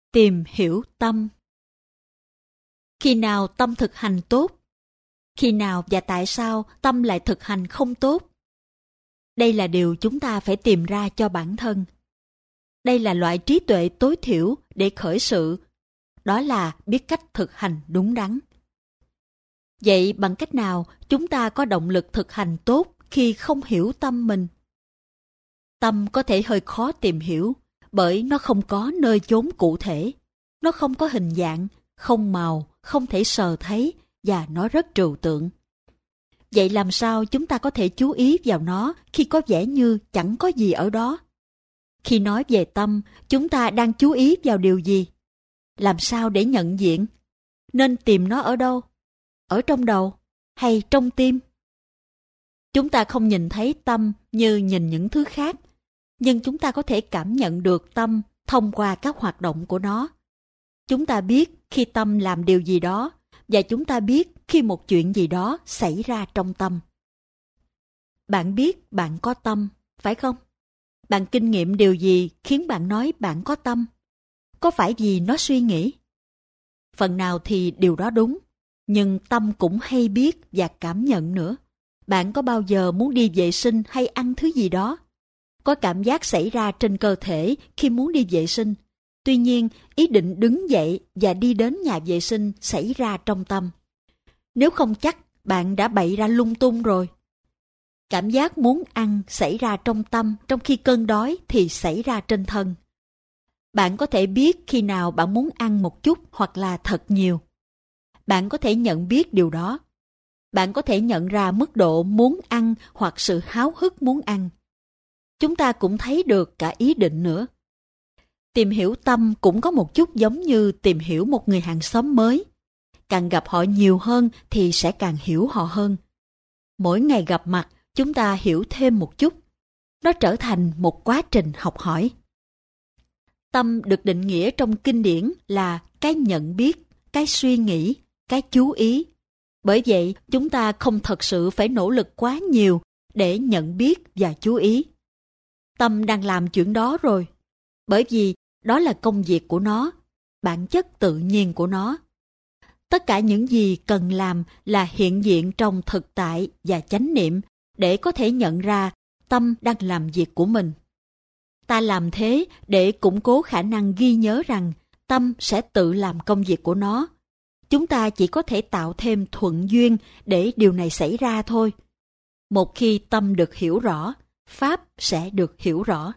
Tìm hiểu tâm. Khi nào tâm thực hành tốt? Khi nào và tại sao tâm lại thực hành không tốt? Đây là điều chúng ta phải tìm ra cho bản thân. Đây là loại trí tuệ tối thiểu để khởi sự. Đó là biết cách thực hành đúng đắn. Vậy bằng cách nào chúng ta có động lực thực hành tốt khi không hiểu tâm mình? Tâm có thể hơi khó tìm hiểu bởi nó không có nơi chốn cụ thể. Nó không có hình dạng, không màu, không thể sờ thấy và nó rất trừu tượng. Vậy làm sao chúng ta có thể chú ý vào nó khi có vẻ như chẳng có gì ở đó? Khi nói về tâm, chúng ta đang chú ý vào điều gì? Làm sao để nhận diện? Nên tìm nó ở đâu? Ở trong đầu hay trong tim? Chúng ta không nhìn thấy tâm như nhìn những thứ khác, nhưng chúng ta có thể cảm nhận được tâm thông qua các hoạt động của nó. Chúng ta biết khi tâm làm điều gì đó, và chúng ta biết khi một chuyện gì đó xảy ra trong tâm. Bạn biết bạn có tâm, phải không? Bạn kinh nghiệm điều gì khiến bạn nói bạn có tâm? Có phải vì nó suy nghĩ? Phần nào thì điều đó đúng, nhưng tâm cũng hay biết và cảm nhận nữa. Bạn có bao giờ muốn đi vệ sinh hay ăn thứ gì đó? Có cảm giác xảy ra trên cơ thể khi muốn đi vệ sinh. Tuy nhiên, ý định đứng dậy và đi đến nhà vệ sinh xảy ra trong tâm. Nếu không chắc, bạn đã bậy ra lung tung rồi. Cảm giác muốn ăn xảy ra trong tâm, trong khi cơn đói thì xảy ra trên thân. Bạn có thể biết khi nào bạn muốn ăn một chút hoặc là thật nhiều. Bạn có thể nhận biết điều đó. Bạn có thể nhận ra mức độ muốn ăn hoặc sự háo hức muốn ăn. Chúng ta cũng thấy được cả ý định nữa. Tìm hiểu tâm cũng có một chút giống như tìm hiểu một người hàng xóm mới. Càng gặp họ nhiều hơn thì sẽ càng hiểu họ hơn. Mỗi ngày gặp mặt, chúng ta hiểu thêm một chút. Nó trở thành một quá trình học hỏi. Tâm được định nghĩa trong kinh điển là cái nhận biết, cái suy nghĩ, cái chú ý. Bởi vậy, chúng ta không thật sự phải nỗ lực quá nhiều để nhận biết và chú ý. Tâm đang làm chuyện đó rồi. Bởi vì đó là công việc của nó, bản chất tự nhiên của nó. Tất cả những gì cần làm là hiện diện trong thực tại và chánh niệm để có thể nhận ra tâm đang làm việc của mình. Ta làm thế để củng cố khả năng ghi nhớ rằng tâm sẽ tự làm công việc của nó. Chúng ta chỉ có thể tạo thêm thuận duyên để điều này xảy ra thôi. Một khi tâm được hiểu rõ, pháp sẽ được hiểu rõ.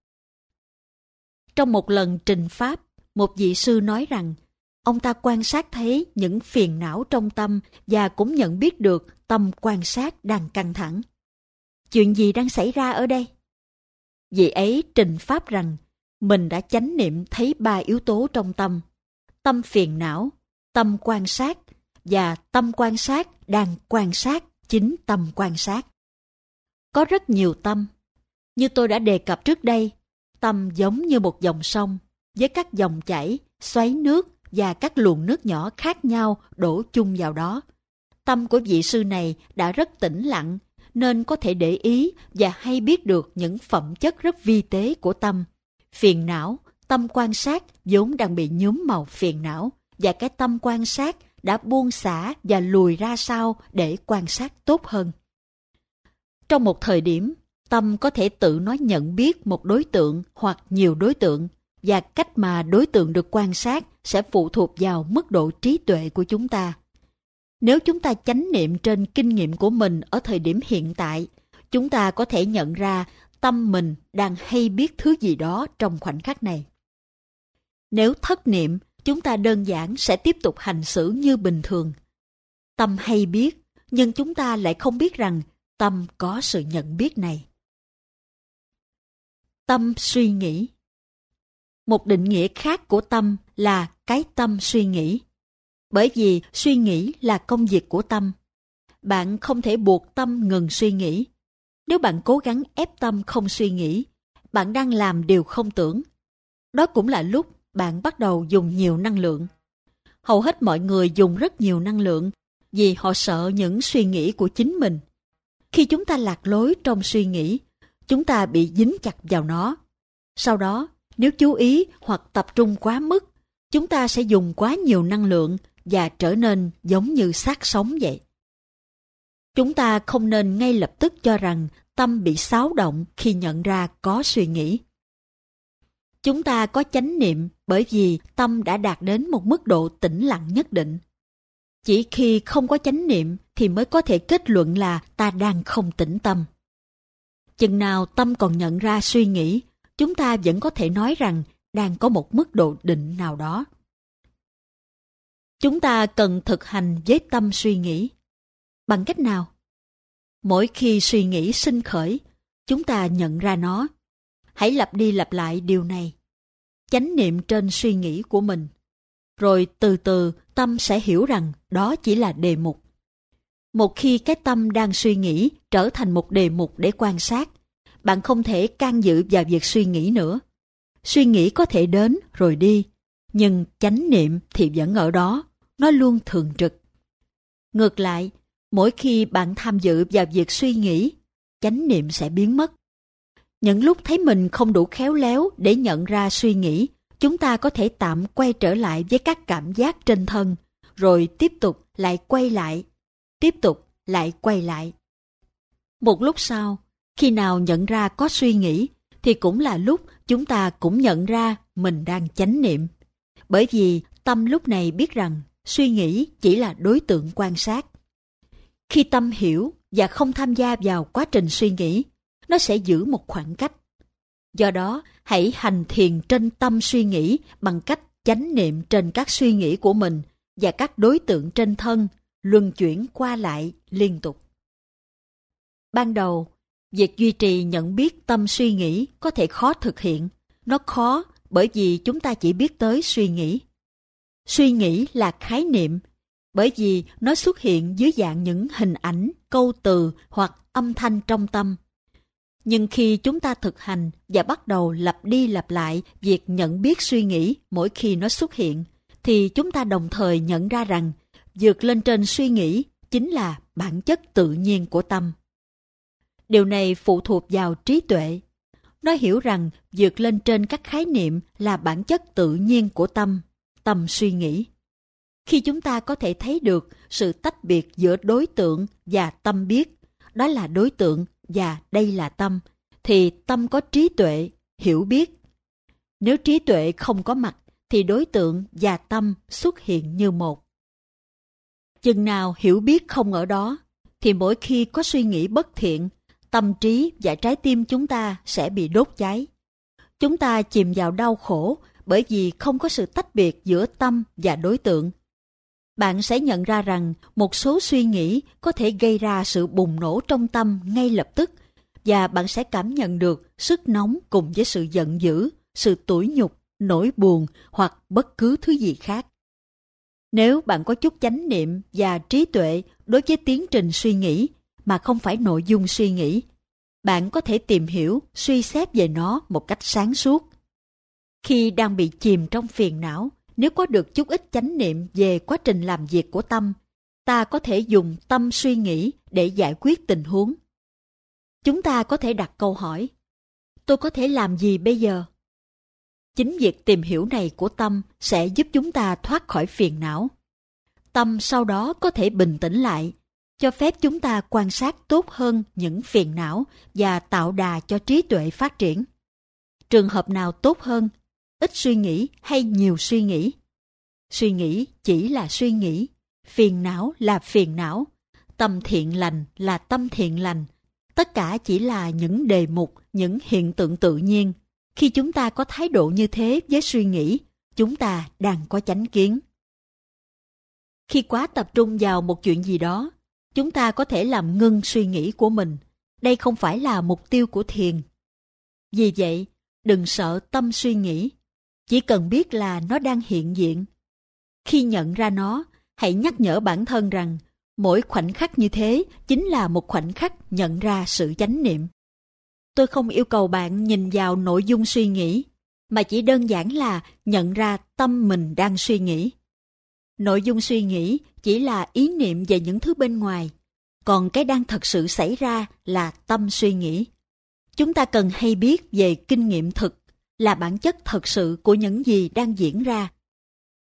Trong một lần trình pháp, một vị sư nói rằng ông ta quan sát thấy những phiền não trong tâm và cũng nhận biết được tâm quan sát đang căng thẳng. Chuyện gì đang xảy ra ở đây? Vị ấy trình pháp rằng mình đã chánh niệm thấy 3 yếu tố trong tâm: tâm phiền não, tâm quan sát và tâm quan sát đang quan sát chính tâm quan sát. Có rất nhiều tâm. Như tôi đã đề cập trước đây, tâm giống như một dòng sông với các dòng chảy, xoáy nước và các luồng nước nhỏ khác nhau đổ chung vào đó. Tâm của vị sư này đã rất tĩnh lặng nên có thể để ý và hay biết được những phẩm chất rất vi tế của tâm. Phiền não, tâm quan sát vốn đang bị nhuốm màu phiền não và cái tâm quan sát đã buông xả và lùi ra sau để quan sát tốt hơn. Trong một thời điểm, tâm có thể tự nó nhận biết một đối tượng hoặc nhiều đối tượng, và cách mà đối tượng được quan sát sẽ phụ thuộc vào mức độ trí tuệ của chúng ta. Nếu chúng ta chánh niệm trên kinh nghiệm của mình ở thời điểm hiện tại, chúng ta có thể nhận ra tâm mình đang hay biết thứ gì đó trong khoảnh khắc này. Nếu thất niệm, chúng ta đơn giản sẽ tiếp tục hành xử như bình thường. Tâm hay biết, nhưng chúng ta lại không biết rằng tâm có sự nhận biết này. Tâm suy nghĩ. Một định nghĩa khác của tâm là cái tâm suy nghĩ. Bởi vì suy nghĩ là công việc của tâm. Bạn không thể buộc tâm ngừng suy nghĩ. Nếu bạn cố gắng ép tâm không suy nghĩ, bạn đang làm điều không tưởng. Đó cũng là lúc bạn bắt đầu dùng nhiều năng lượng. Hầu hết mọi người dùng rất nhiều năng lượng vì họ sợ những suy nghĩ của chính mình. Khi chúng ta lạc lối trong suy nghĩ, chúng ta bị dính chặt vào nó. Sau đó, nếu chú ý hoặc tập trung quá mức, chúng ta sẽ dùng quá nhiều năng lượng và trở nên giống như xác sống vậy. Chúng ta không nên ngay lập tức cho rằng tâm bị xáo động khi nhận ra có suy nghĩ. Chúng ta có chánh niệm bởi vì tâm đã đạt đến một mức độ tĩnh lặng nhất định. Chỉ khi không có chánh niệm thì mới có thể kết luận là ta đang không tĩnh tâm. Chừng nào tâm còn nhận ra suy nghĩ, chúng ta vẫn có thể nói rằng đang có một mức độ định nào đó. Chúng ta cần thực hành với tâm suy nghĩ. Bằng cách nào? Mỗi khi suy nghĩ sinh khởi, chúng ta nhận ra nó. Hãy lặp đi lặp lại điều này. Chánh niệm trên suy nghĩ của mình. Rồi từ từ tâm sẽ hiểu rằng đó chỉ là đề mục. Một khi cái tâm đang suy nghĩ trở thành một đề mục để quan sát, bạn không thể can dự vào việc suy nghĩ nữa. Suy nghĩ có thể đến rồi đi, nhưng chánh niệm thì vẫn ở đó, nó luôn thường trực. Ngược lại, mỗi khi bạn tham dự vào việc suy nghĩ, chánh niệm sẽ biến mất. Những lúc thấy mình không đủ khéo léo để nhận ra suy nghĩ, chúng ta có thể tạm quay trở lại với các cảm giác trên thân, rồi tiếp tục lại quay lại, tiếp tục lại quay lại. Một lúc sau, khi nào nhận ra có suy nghĩ, thì cũng là lúc chúng ta cũng nhận ra mình đang chánh niệm. Bởi vì tâm lúc này biết rằng suy nghĩ chỉ là đối tượng quan sát. Khi tâm hiểu và không tham gia vào quá trình suy nghĩ, nó sẽ giữ một khoảng cách. Do đó, hãy hành thiền trên tâm suy nghĩ bằng cách chánh niệm trên các suy nghĩ của mình và các đối tượng trên thân, luân chuyển qua lại liên tục. Ban đầu, việc duy trì nhận biết tâm suy nghĩ có thể khó thực hiện. Nó khó bởi vì chúng ta chỉ biết tới suy nghĩ. Suy nghĩ là khái niệm, bởi vì nó xuất hiện dưới dạng những hình ảnh, câu từ hoặc âm thanh trong tâm. Nhưng khi chúng ta thực hành và bắt đầu lặp đi lặp lại việc nhận biết suy nghĩ mỗi khi nó xuất hiện, thì chúng ta đồng thời nhận ra rằng vượt lên trên suy nghĩ chính là bản chất tự nhiên của tâm. Điều này phụ thuộc vào trí tuệ. Nó hiểu rằng vượt lên trên các khái niệm là bản chất tự nhiên của tâm, tâm suy nghĩ. Khi chúng ta có thể thấy được sự tách biệt giữa đối tượng và tâm biết, đó là đối tượng và đây là tâm, thì tâm có trí tuệ, hiểu biết. Nếu trí tuệ không có mặt, thì đối tượng và tâm xuất hiện như một. Chừng nào hiểu biết không ở đó, thì mỗi khi có suy nghĩ bất thiện, tâm trí và trái tim chúng ta sẽ bị đốt cháy. Chúng ta chìm vào đau khổ bởi vì không có sự tách biệt giữa tâm và đối tượng. Bạn sẽ nhận ra rằng một số suy nghĩ có thể gây ra sự bùng nổ trong tâm ngay lập tức, và bạn sẽ cảm nhận được sức nóng cùng với sự giận dữ, sự tủi nhục, nỗi buồn hoặc bất cứ thứ gì khác. Nếu bạn có chút chánh niệm và trí tuệ đối với tiến trình suy nghĩ mà không phải nội dung suy nghĩ, bạn có thể tìm hiểu, suy xét về nó một cách sáng suốt. Khi đang bị chìm trong phiền não, nếu có được chút ít chánh niệm về quá trình làm việc của tâm, ta có thể dùng tâm suy nghĩ để giải quyết tình huống. Chúng ta có thể đặt câu hỏi, tôi có thể làm gì bây giờ? Chính việc tìm hiểu này của tâm sẽ giúp chúng ta thoát khỏi phiền não. Tâm sau đó có thể bình tĩnh lại, cho phép chúng ta quan sát tốt hơn những phiền não và tạo đà cho trí tuệ phát triển. Trường hợp nào tốt hơn, ít suy nghĩ hay nhiều suy nghĩ? Suy nghĩ chỉ là suy nghĩ, phiền não là phiền não, tâm thiện lành là tâm thiện lành. Tất cả chỉ là những đề mục, những hiện tượng tự nhiên. Khi chúng ta có thái độ như thế với suy nghĩ, chúng ta đang có chánh kiến. Khi quá tập trung vào một chuyện gì đó, chúng ta có thể làm ngưng suy nghĩ của mình. Đây không phải là mục tiêu của thiền. Vì vậy, đừng sợ tâm suy nghĩ. Chỉ cần biết là nó đang hiện diện. Khi nhận ra nó, hãy nhắc nhở bản thân rằng mỗi khoảnh khắc như thế chính là một khoảnh khắc nhận ra sự chánh niệm. Tôi không yêu cầu bạn nhìn vào nội dung suy nghĩ, mà chỉ đơn giản là nhận ra tâm mình đang suy nghĩ. Nội dung suy nghĩ chỉ là ý niệm về những thứ bên ngoài, còn cái đang thật sự xảy ra là tâm suy nghĩ. Chúng ta cần hay biết về kinh nghiệm thực, là bản chất thật sự của những gì đang diễn ra.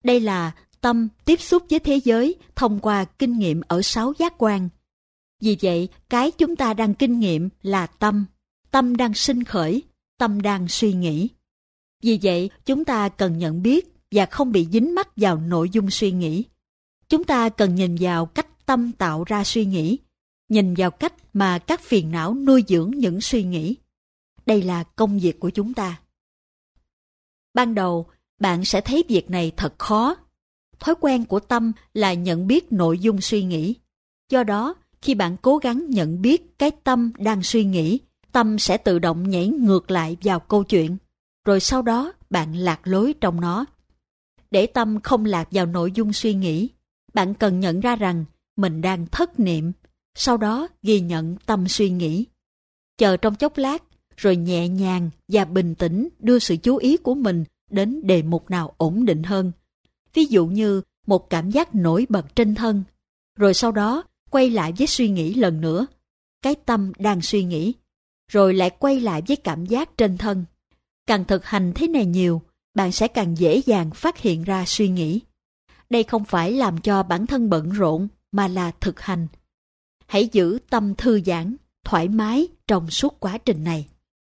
Đây là tâm tiếp xúc với thế giới thông qua kinh nghiệm ở 6 giác quan. Vì vậy, cái chúng ta đang kinh nghiệm là tâm. Tâm đang sinh khởi, tâm đang suy nghĩ. Vì vậy, chúng ta cần nhận biết và không bị dính mắc vào nội dung suy nghĩ. Chúng ta cần nhìn vào cách tâm tạo ra suy nghĩ, nhìn vào cách mà các phiền não nuôi dưỡng những suy nghĩ. Đây là công việc của chúng ta. Ban đầu, bạn sẽ thấy việc này thật khó. Thói quen của tâm là nhận biết nội dung suy nghĩ. Do đó, khi bạn cố gắng nhận biết cái tâm đang suy nghĩ, tâm sẽ tự động nhảy ngược lại vào câu chuyện, rồi sau đó bạn lạc lối trong nó. Để tâm không lạc vào nội dung suy nghĩ, bạn cần nhận ra rằng mình đang thất niệm, sau đó ghi nhận tâm suy nghĩ. Chờ trong chốc lát, rồi nhẹ nhàng và bình tĩnh đưa sự chú ý của mình đến đề mục nào ổn định hơn. Ví dụ như một cảm giác nổi bật trên thân, rồi sau đó quay lại với suy nghĩ lần nữa, cái tâm đang suy nghĩ, rồi lại quay lại với cảm giác trên thân. Càng thực hành thế này nhiều, bạn sẽ càng dễ dàng phát hiện ra suy nghĩ. Đây không phải làm cho bản thân bận rộn, mà là thực hành. Hãy giữ tâm thư giãn, thoải mái trong suốt quá trình này.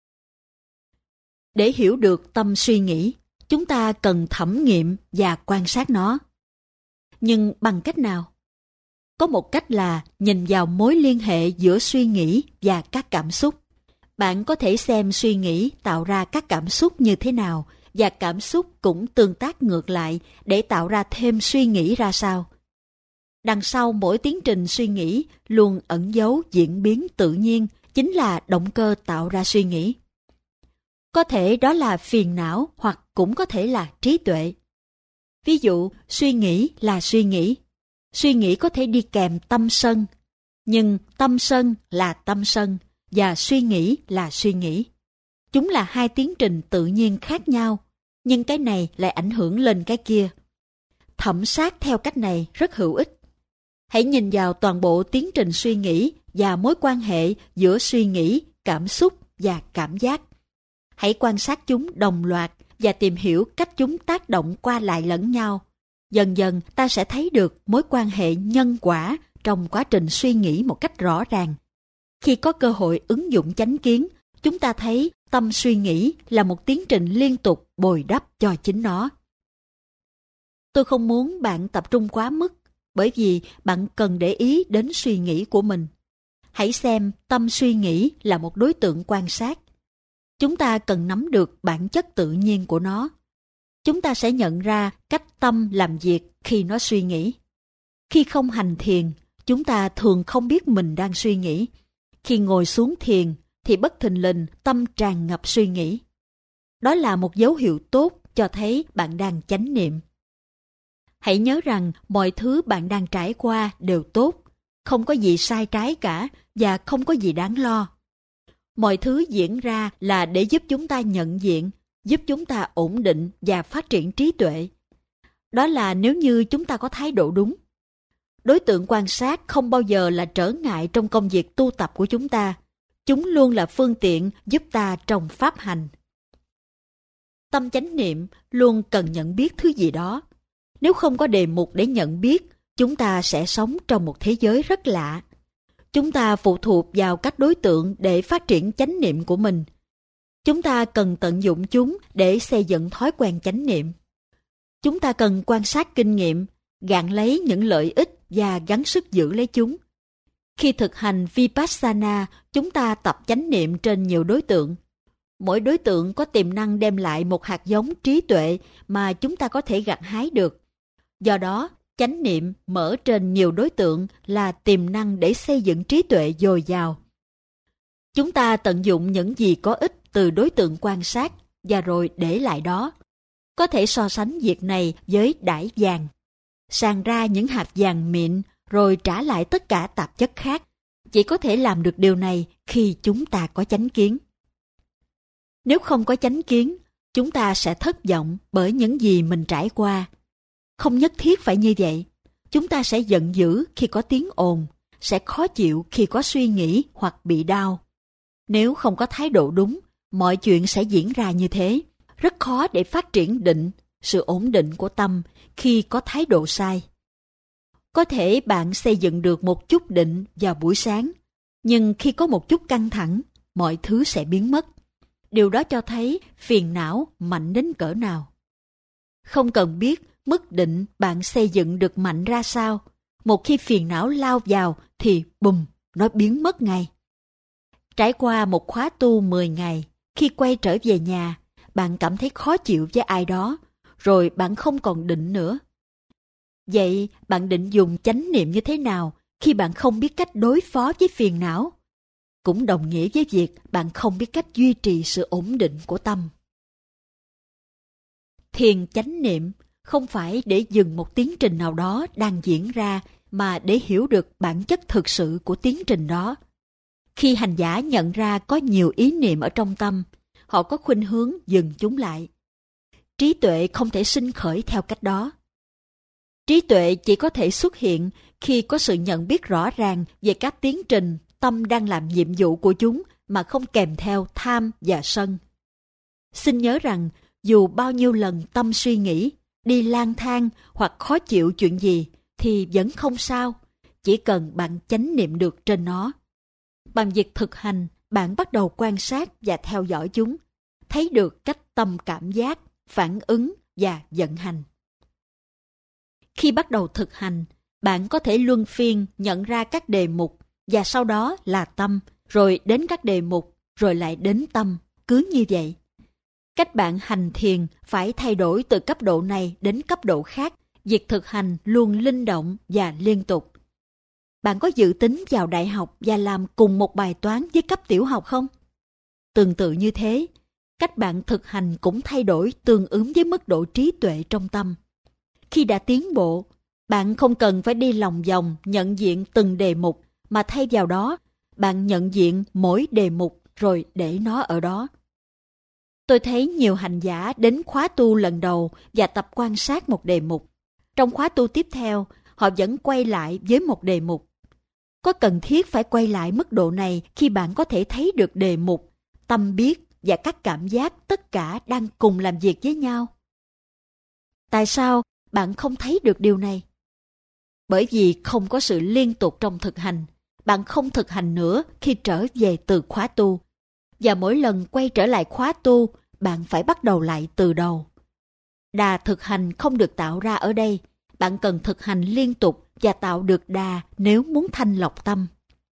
Để hiểu được tâm suy nghĩ, chúng ta cần thẩm nghiệm và quan sát nó. Nhưng bằng cách nào? Có một cách là nhìn vào mối liên hệ giữa suy nghĩ và các cảm xúc. Bạn có thể xem suy nghĩ tạo ra các cảm xúc như thế nào, và cảm xúc cũng tương tác ngược lại để tạo ra thêm suy nghĩ ra sao. Đằng sau mỗi tiến trình suy nghĩ luôn ẩn giấu diễn biến tự nhiên, chính là động cơ tạo ra suy nghĩ. Có thể đó là phiền não, hoặc cũng có thể là trí tuệ. Ví dụ, suy nghĩ là suy nghĩ. Suy nghĩ có thể đi kèm tâm sân, nhưng tâm sân là tâm sân, và suy nghĩ là suy nghĩ. Chúng là hai tiến trình tự nhiên khác nhau, nhưng cái này lại ảnh hưởng lên cái kia. Thẩm sát theo cách này rất hữu ích. Hãy nhìn vào toàn bộ tiến trình suy nghĩ và mối quan hệ giữa suy nghĩ, cảm xúc và cảm giác. Hãy quan sát chúng đồng loạt và tìm hiểu cách chúng tác động qua lại lẫn nhau. Dần dần ta sẽ thấy được mối quan hệ nhân quả trong quá trình suy nghĩ một cách rõ ràng. Khi có cơ hội ứng dụng chánh kiến, chúng ta thấy tâm suy nghĩ là một tiến trình liên tục bồi đắp cho chính nó. Tôi không muốn bạn tập trung quá mức, bởi vì bạn cần để ý đến suy nghĩ của mình. Hãy xem tâm suy nghĩ là một đối tượng quan sát. Chúng ta cần nắm được bản chất tự nhiên của nó. Chúng ta sẽ nhận ra cách tâm làm việc khi nó suy nghĩ. Khi không hành thiền, chúng ta thường không biết mình đang suy nghĩ. Khi ngồi xuống thiền, thì bất thình lình tâm tràn ngập suy nghĩ. Đó là một dấu hiệu tốt cho thấy bạn đang chánh niệm. Hãy nhớ rằng mọi thứ bạn đang trải qua đều tốt, không có gì sai trái cả và không có gì đáng lo. Mọi thứ diễn ra là để giúp chúng ta nhận diện, giúp chúng ta ổn định và phát triển trí tuệ. Đó là nếu như chúng ta có thái độ đúng. Đối tượng quan sát không bao giờ là trở ngại trong công việc tu tập của chúng ta. Chúng luôn là phương tiện giúp ta trong pháp hành. Tâm chánh niệm luôn cần nhận biết thứ gì đó. Nếu không có đề mục để nhận biết, chúng ta sẽ sống trong một thế giới rất lạ. Chúng ta phụ thuộc vào các đối tượng để phát triển chánh niệm của mình. Chúng ta cần tận dụng chúng để xây dựng thói quen chánh niệm. Chúng ta cần quan sát kinh nghiệm, gạn lấy những lợi ích và gắng sức giữ lấy chúng. Khi thực hành Vipassana, chúng ta tập chánh niệm trên nhiều đối tượng. Mỗi đối tượng có tiềm năng đem lại một hạt giống trí tuệ mà chúng ta có thể gặt hái được. Do đó, chánh niệm mở trên nhiều đối tượng là tiềm năng để xây dựng trí tuệ dồi dào. Chúng ta tận dụng những gì có ích từ đối tượng quan sát và rồi để lại đó. Có thể so sánh việc này với đãi vàng. Sàng ra những hạt vàng mịn rồi trả lại tất cả tạp chất khác. Chỉ có thể làm được điều này khi chúng ta có chánh kiến. Nếu không có chánh kiến, chúng ta sẽ thất vọng bởi những gì mình trải qua. Không nhất thiết phải như vậy. Chúng ta sẽ giận dữ khi có tiếng ồn, sẽ khó chịu khi có suy nghĩ hoặc bị đau. Nếu không có thái độ đúng, mọi chuyện sẽ diễn ra như thế. Rất khó để phát triển định, sự ổn định của tâm khi có thái độ sai. Có thể bạn xây dựng được một chút định vào buổi sáng, nhưng khi có một chút căng thẳng, mọi thứ sẽ biến mất. Điều đó cho thấy phiền não mạnh đến cỡ nào. Không cần biết mức định bạn xây dựng được mạnh ra sao, một khi phiền não lao vào thì bùm, nó biến mất ngay. Trải qua một khóa tu 10 ngày, khi quay trở về nhà, bạn cảm thấy khó chịu với ai đó, rồi bạn không còn định nữa. Vậy bạn định dùng chánh niệm như thế nào khi bạn không biết cách đối phó với phiền não? Cũng đồng nghĩa với việc bạn không biết cách duy trì sự ổn định của tâm. Thiền chánh niệm không phải để dừng một tiến trình nào đó đang diễn ra, mà để hiểu được bản chất thực sự của tiến trình đó. Khi hành giả nhận ra có nhiều ý niệm ở trong tâm, họ có khuynh hướng dừng chúng lại. Trí tuệ không thể sinh khởi theo cách đó. Trí tuệ chỉ có thể xuất hiện khi có sự nhận biết rõ ràng về các tiến trình tâm đang làm nhiệm vụ của chúng mà không kèm theo tham và sân. Xin nhớ rằng dù bao nhiêu lần tâm suy nghĩ, đi lang thang hoặc khó chịu chuyện gì thì vẫn không sao, chỉ cần bạn chánh niệm được trên nó. Bằng việc thực hành, bạn bắt đầu quan sát và theo dõi chúng, thấy được cách tâm cảm giác, phản ứng và vận hành. Khi bắt đầu thực hành, bạn có thể luân phiên nhận ra các đề mục, và sau đó là tâm, rồi đến các đề mục, rồi lại đến tâm, cứ như vậy. Cách bạn hành thiền phải thay đổi từ cấp độ này đến cấp độ khác, việc thực hành luôn linh động và liên tục. Bạn có dự tính vào đại học và làm cùng một bài toán với cấp tiểu học không? Tương tự như thế, cách bạn thực hành cũng thay đổi tương ứng với mức độ trí tuệ trong tâm. Khi đã tiến bộ, bạn không cần phải đi lòng vòng nhận diện từng đề mục, mà thay vào đó, bạn nhận diện mỗi đề mục rồi để nó ở đó. Tôi thấy nhiều hành giả đến khóa tu lần đầu và tập quan sát một đề mục. Trong khóa tu tiếp theo, họ vẫn quay lại với một đề mục. Có cần thiết phải quay lại mức độ này khi bạn có thể thấy được đề mục, tâm biết và các cảm giác tất cả đang cùng làm việc với nhau? Tại sao bạn không thấy được điều này? Bởi vì không có sự liên tục trong thực hành. Bạn không thực hành nữa khi trở về từ khóa tu. Và mỗi lần quay trở lại khóa tu, bạn phải bắt đầu lại từ đầu. Đà thực hành không được tạo ra ở đây. Bạn cần thực hành liên tục và tạo được đà nếu muốn thanh lọc tâm.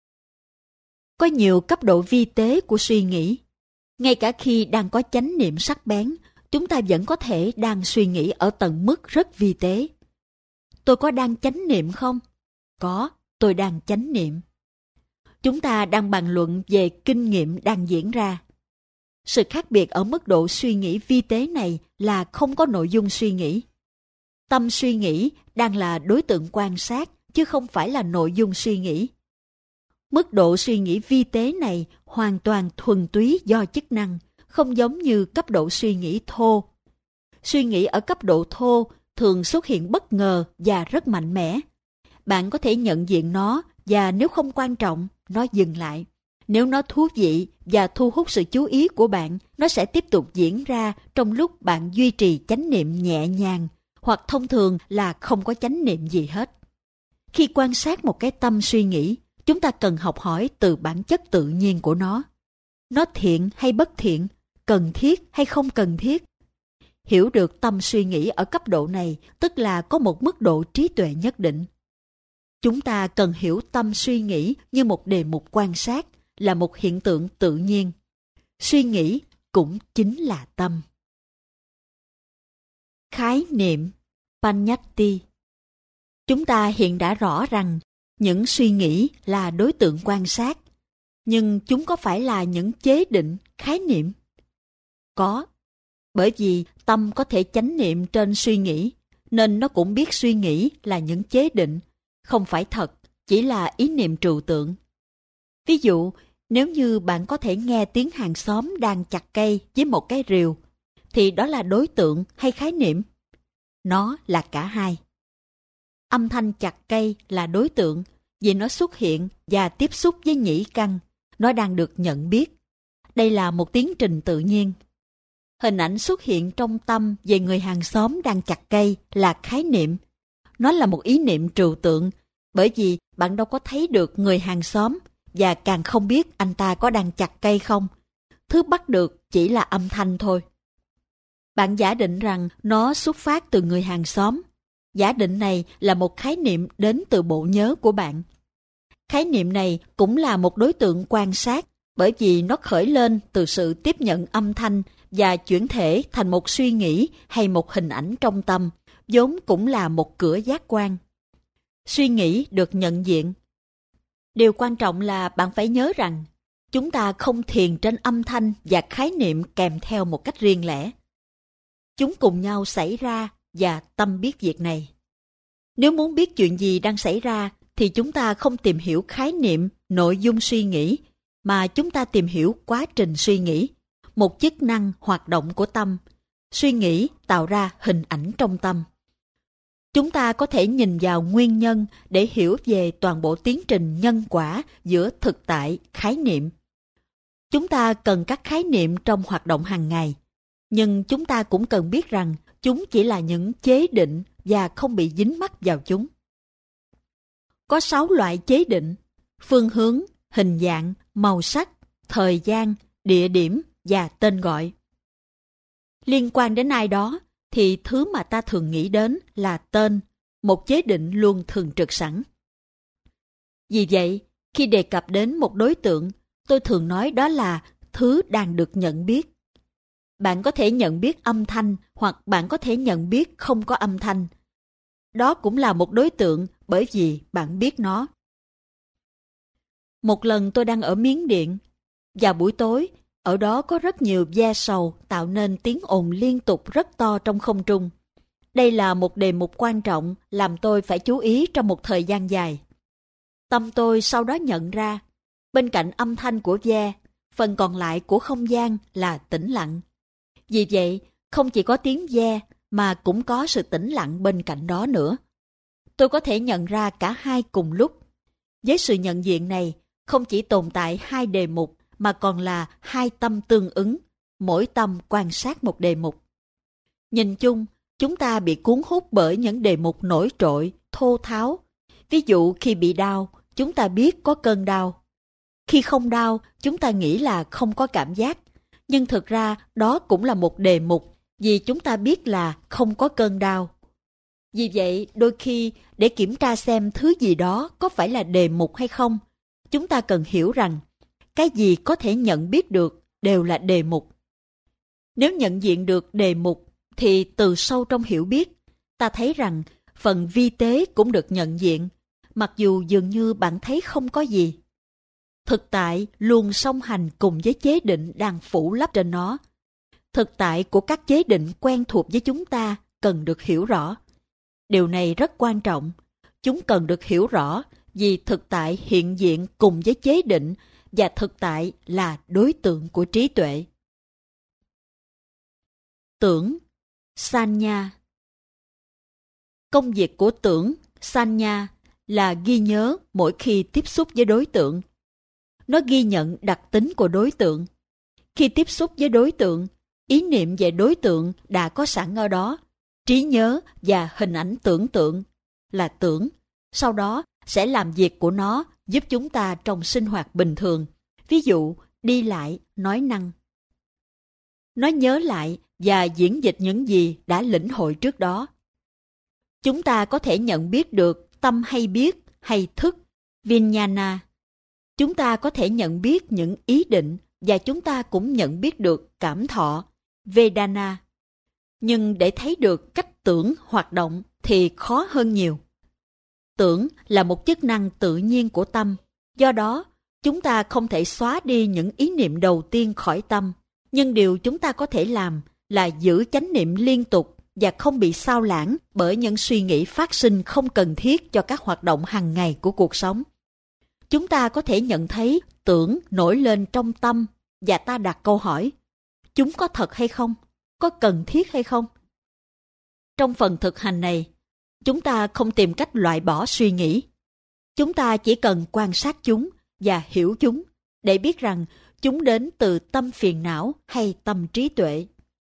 Có nhiều cấp độ vi tế của suy nghĩ. Ngay cả khi đang có chánh niệm sắc bén, chúng ta vẫn có thể đang suy nghĩ ở tầng mức rất vi tế. Tôi có đang chánh niệm không? Có, tôi đang chánh niệm. Chúng ta đang bàn luận về kinh nghiệm đang diễn ra. Sự khác biệt ở mức độ suy nghĩ vi tế này là không có nội dung suy nghĩ. Tâm suy nghĩ đang là đối tượng quan sát, chứ không phải là nội dung suy nghĩ. Mức độ suy nghĩ vi tế này hoàn toàn thuần túy do chức năng, không giống như cấp độ suy nghĩ thô. Suy nghĩ ở cấp độ thô thường xuất hiện bất ngờ và rất mạnh mẽ. Bạn có thể nhận diện nó, và nếu không quan trọng, nó dừng lại. Nếu nó thú vị và thu hút sự chú ý của bạn, nó sẽ tiếp tục diễn ra trong lúc bạn duy trì chánh niệm nhẹ nhàng, hoặc thông thường là không có chánh niệm gì hết. Khi quan sát một cái tâm suy nghĩ, chúng ta cần học hỏi từ bản chất tự nhiên của nó. Nó thiện hay bất thiện, cần thiết hay không cần thiết. Hiểu được tâm suy nghĩ ở cấp độ này, tức là có một mức độ trí tuệ nhất định. Chúng ta cần hiểu tâm suy nghĩ như một đề mục quan sát, là một hiện tượng tự nhiên. Suy nghĩ cũng chính là tâm. Khái niệm Panyati. Chúng ta hiện đã rõ rằng những suy nghĩ là đối tượng quan sát, nhưng chúng có phải là những chế định, khái niệm? Có, bởi vì tâm có thể chánh niệm trên suy nghĩ, nên nó cũng biết suy nghĩ là những chế định, không phải thật, chỉ là ý niệm trừu tượng. Ví dụ, nếu như bạn có thể nghe tiếng hàng xóm đang chặt cây với một cái rìu, thì đó là đối tượng hay khái niệm? Nó là cả hai. Âm thanh chặt cây là đối tượng vì nó xuất hiện và tiếp xúc với nhĩ căn, nó đang được nhận biết. Đây là một tiến trình tự nhiên. Hình ảnh xuất hiện trong tâm về người hàng xóm đang chặt cây là khái niệm. Nó là một ý niệm trừu tượng, bởi vì bạn đâu có thấy được người hàng xóm và càng không biết anh ta có đang chặt cây không. Thứ bắt được chỉ là âm thanh thôi. Bạn giả định rằng nó xuất phát từ người hàng xóm. Giả định này là một khái niệm đến từ bộ nhớ của bạn. Khái niệm này cũng là một đối tượng quan sát, bởi vì nó khởi lên từ sự tiếp nhận âm thanh và chuyển thể thành một suy nghĩ hay một hình ảnh trong tâm, vốn cũng là một cửa giác quan. Suy nghĩ được nhận diện. Điều quan trọng là bạn phải nhớ rằng chúng ta không thiền trên âm thanh và khái niệm kèm theo một cách riêng lẻ. Chúng cùng nhau xảy ra và tâm biết việc này. Nếu muốn biết chuyện gì đang xảy ra thì chúng ta không tìm hiểu khái niệm, nội dung suy nghĩ, mà chúng ta tìm hiểu quá trình suy nghĩ, một chức năng hoạt động của tâm. Suy nghĩ tạo ra hình ảnh trong tâm. Chúng ta có thể nhìn vào nguyên nhân để hiểu về toàn bộ tiến trình nhân quả giữa thực tại, khái niệm. Chúng ta cần các khái niệm trong hoạt động hàng ngày, nhưng chúng ta cũng cần biết rằng chúng chỉ là những chế định và không bị dính mắc vào chúng. Có 6 loại chế định: phương hướng, hình dạng, màu sắc, thời gian, địa điểm và tên gọi. Liên quan đến ai đó thì thứ mà ta thường nghĩ đến là tên, một chế định luôn thường trực sẵn. Vì vậy, khi đề cập đến một đối tượng, tôi thường nói đó là thứ đang được nhận biết. Bạn có thể nhận biết âm thanh hoặc bạn có thể nhận biết không có âm thanh. Đó cũng là một đối tượng bởi vì bạn biết nó. Một lần tôi đang ở Miến Điện. Vào buổi tối, ở đó có rất nhiều ve sầu tạo nên tiếng ồn liên tục rất to trong không trung. Đây là một đề mục quan trọng làm tôi phải chú ý trong một thời gian dài. Tâm tôi sau đó nhận ra, bên cạnh âm thanh của ve, phần còn lại của không gian là tĩnh lặng. Vì vậy, không chỉ có tiếng ve mà cũng có sự tĩnh lặng bên cạnh đó nữa. Tôi có thể nhận ra cả hai cùng lúc. Với sự nhận diện này, không chỉ tồn tại hai đề mục mà còn là hai tâm tương ứng, mỗi tâm quan sát một đề mục. Nhìn chung, chúng ta bị cuốn hút bởi những đề mục nổi trội, thô tháo. Ví dụ khi bị đau, chúng ta biết có cơn đau. Khi không đau, chúng ta nghĩ là không có cảm giác. Nhưng thực ra đó cũng là một đề mục, vì chúng ta biết là không có cơn đau. Vì vậy, đôi khi để kiểm tra xem thứ gì đó có phải là đề mục hay không, chúng ta cần hiểu rằng cái gì có thể nhận biết được đều là đề mục. Nếu nhận diện được đề mục, thì từ sâu trong hiểu biết, ta thấy rằng phần vi tế cũng được nhận diện, mặc dù dường như bạn thấy không có gì. Thực tại luôn song hành cùng với chế định đang phủ lấp trên nó. Thực tại của các chế định quen thuộc với chúng ta cần được hiểu rõ. Điều này rất quan trọng. Chúng cần được hiểu rõ vì thực tại hiện diện cùng với chế định và thực tại là đối tượng của trí tuệ. Tưởng, sanya. Công việc của tưởng, sanya là ghi nhớ mỗi khi tiếp xúc với đối tượng. Nó ghi nhận đặc tính của đối tượng. Khi tiếp xúc với đối tượng, ý niệm về đối tượng đã có sẵn ở đó. Trí nhớ và hình ảnh tưởng tượng là tưởng, sau đó sẽ làm việc của nó giúp chúng ta trong sinh hoạt bình thường. Ví dụ, đi lại, nói năng. Nó nhớ lại và diễn dịch những gì đã lĩnh hội trước đó. Chúng ta có thể nhận biết được tâm hay biết hay thức, vijnana. Chúng ta có thể nhận biết những ý định và chúng ta cũng nhận biết được cảm thọ, vedana. Nhưng để thấy được cách tưởng hoạt động thì khó hơn nhiều. Tưởng là một chức năng tự nhiên của tâm, do đó chúng ta không thể xóa đi những ý niệm đầu tiên khỏi tâm. Nhưng điều chúng ta có thể làm là giữ chánh niệm liên tục và không bị xao lãng bởi những suy nghĩ phát sinh không cần thiết cho các hoạt động hàng ngày của cuộc sống. Chúng ta có thể nhận thấy tưởng nổi lên trong tâm và ta đặt câu hỏi, chúng có thật hay không? Có cần thiết hay không? Trong phần thực hành này, chúng ta không tìm cách loại bỏ suy nghĩ. Chúng ta chỉ cần quan sát chúng và hiểu chúng để biết rằng chúng đến từ tâm phiền não hay tâm trí tuệ.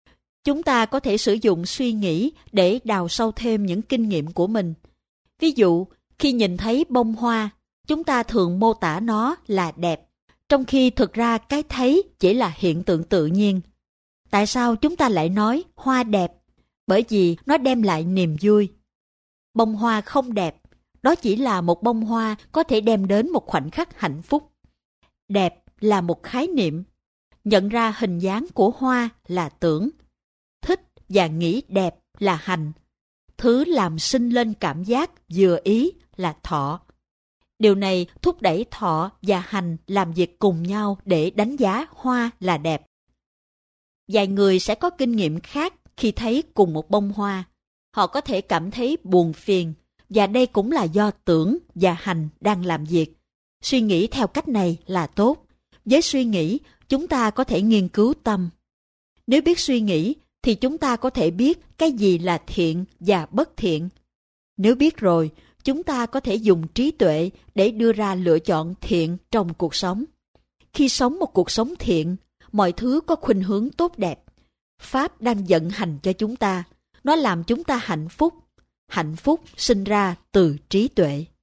Chúng ta có thể sử dụng suy nghĩ để đào sâu thêm những kinh nghiệm của mình. Ví dụ, khi nhìn thấy bông hoa, chúng ta thường mô tả nó là đẹp, trong khi thực ra cái thấy chỉ là hiện tượng tự nhiên. Tại sao chúng ta lại nói hoa đẹp? Bởi vì nó đem lại niềm vui. Bông hoa không đẹp, đó chỉ là một bông hoa có thể đem đến một khoảnh khắc hạnh phúc. Đẹp là một khái niệm. Nhận ra hình dáng của hoa là tưởng. Thích và nghĩ đẹp là hành. Thứ làm sinh lên cảm giác vừa ý là thọ. Điều này thúc đẩy thọ và hành làm việc cùng nhau để đánh giá hoa là đẹp. Vài người sẽ có kinh nghiệm khác khi thấy cùng một bông hoa. Họ có thể cảm thấy buồn phiền, và đây cũng là do tưởng và hành đang làm việc. Suy nghĩ theo cách này là tốt. Với suy nghĩ, chúng ta có thể nghiên cứu tâm. Nếu biết suy nghĩ, thì chúng ta có thể biết cái gì là thiện và bất thiện. Nếu biết rồi, chúng ta có thể dùng trí tuệ để đưa ra lựa chọn thiện trong cuộc sống. Khi sống một cuộc sống thiện, mọi thứ có khuynh hướng tốt đẹp. Pháp đang vận hành cho chúng ta. Nó làm chúng ta hạnh phúc. Hạnh phúc sinh ra từ trí tuệ.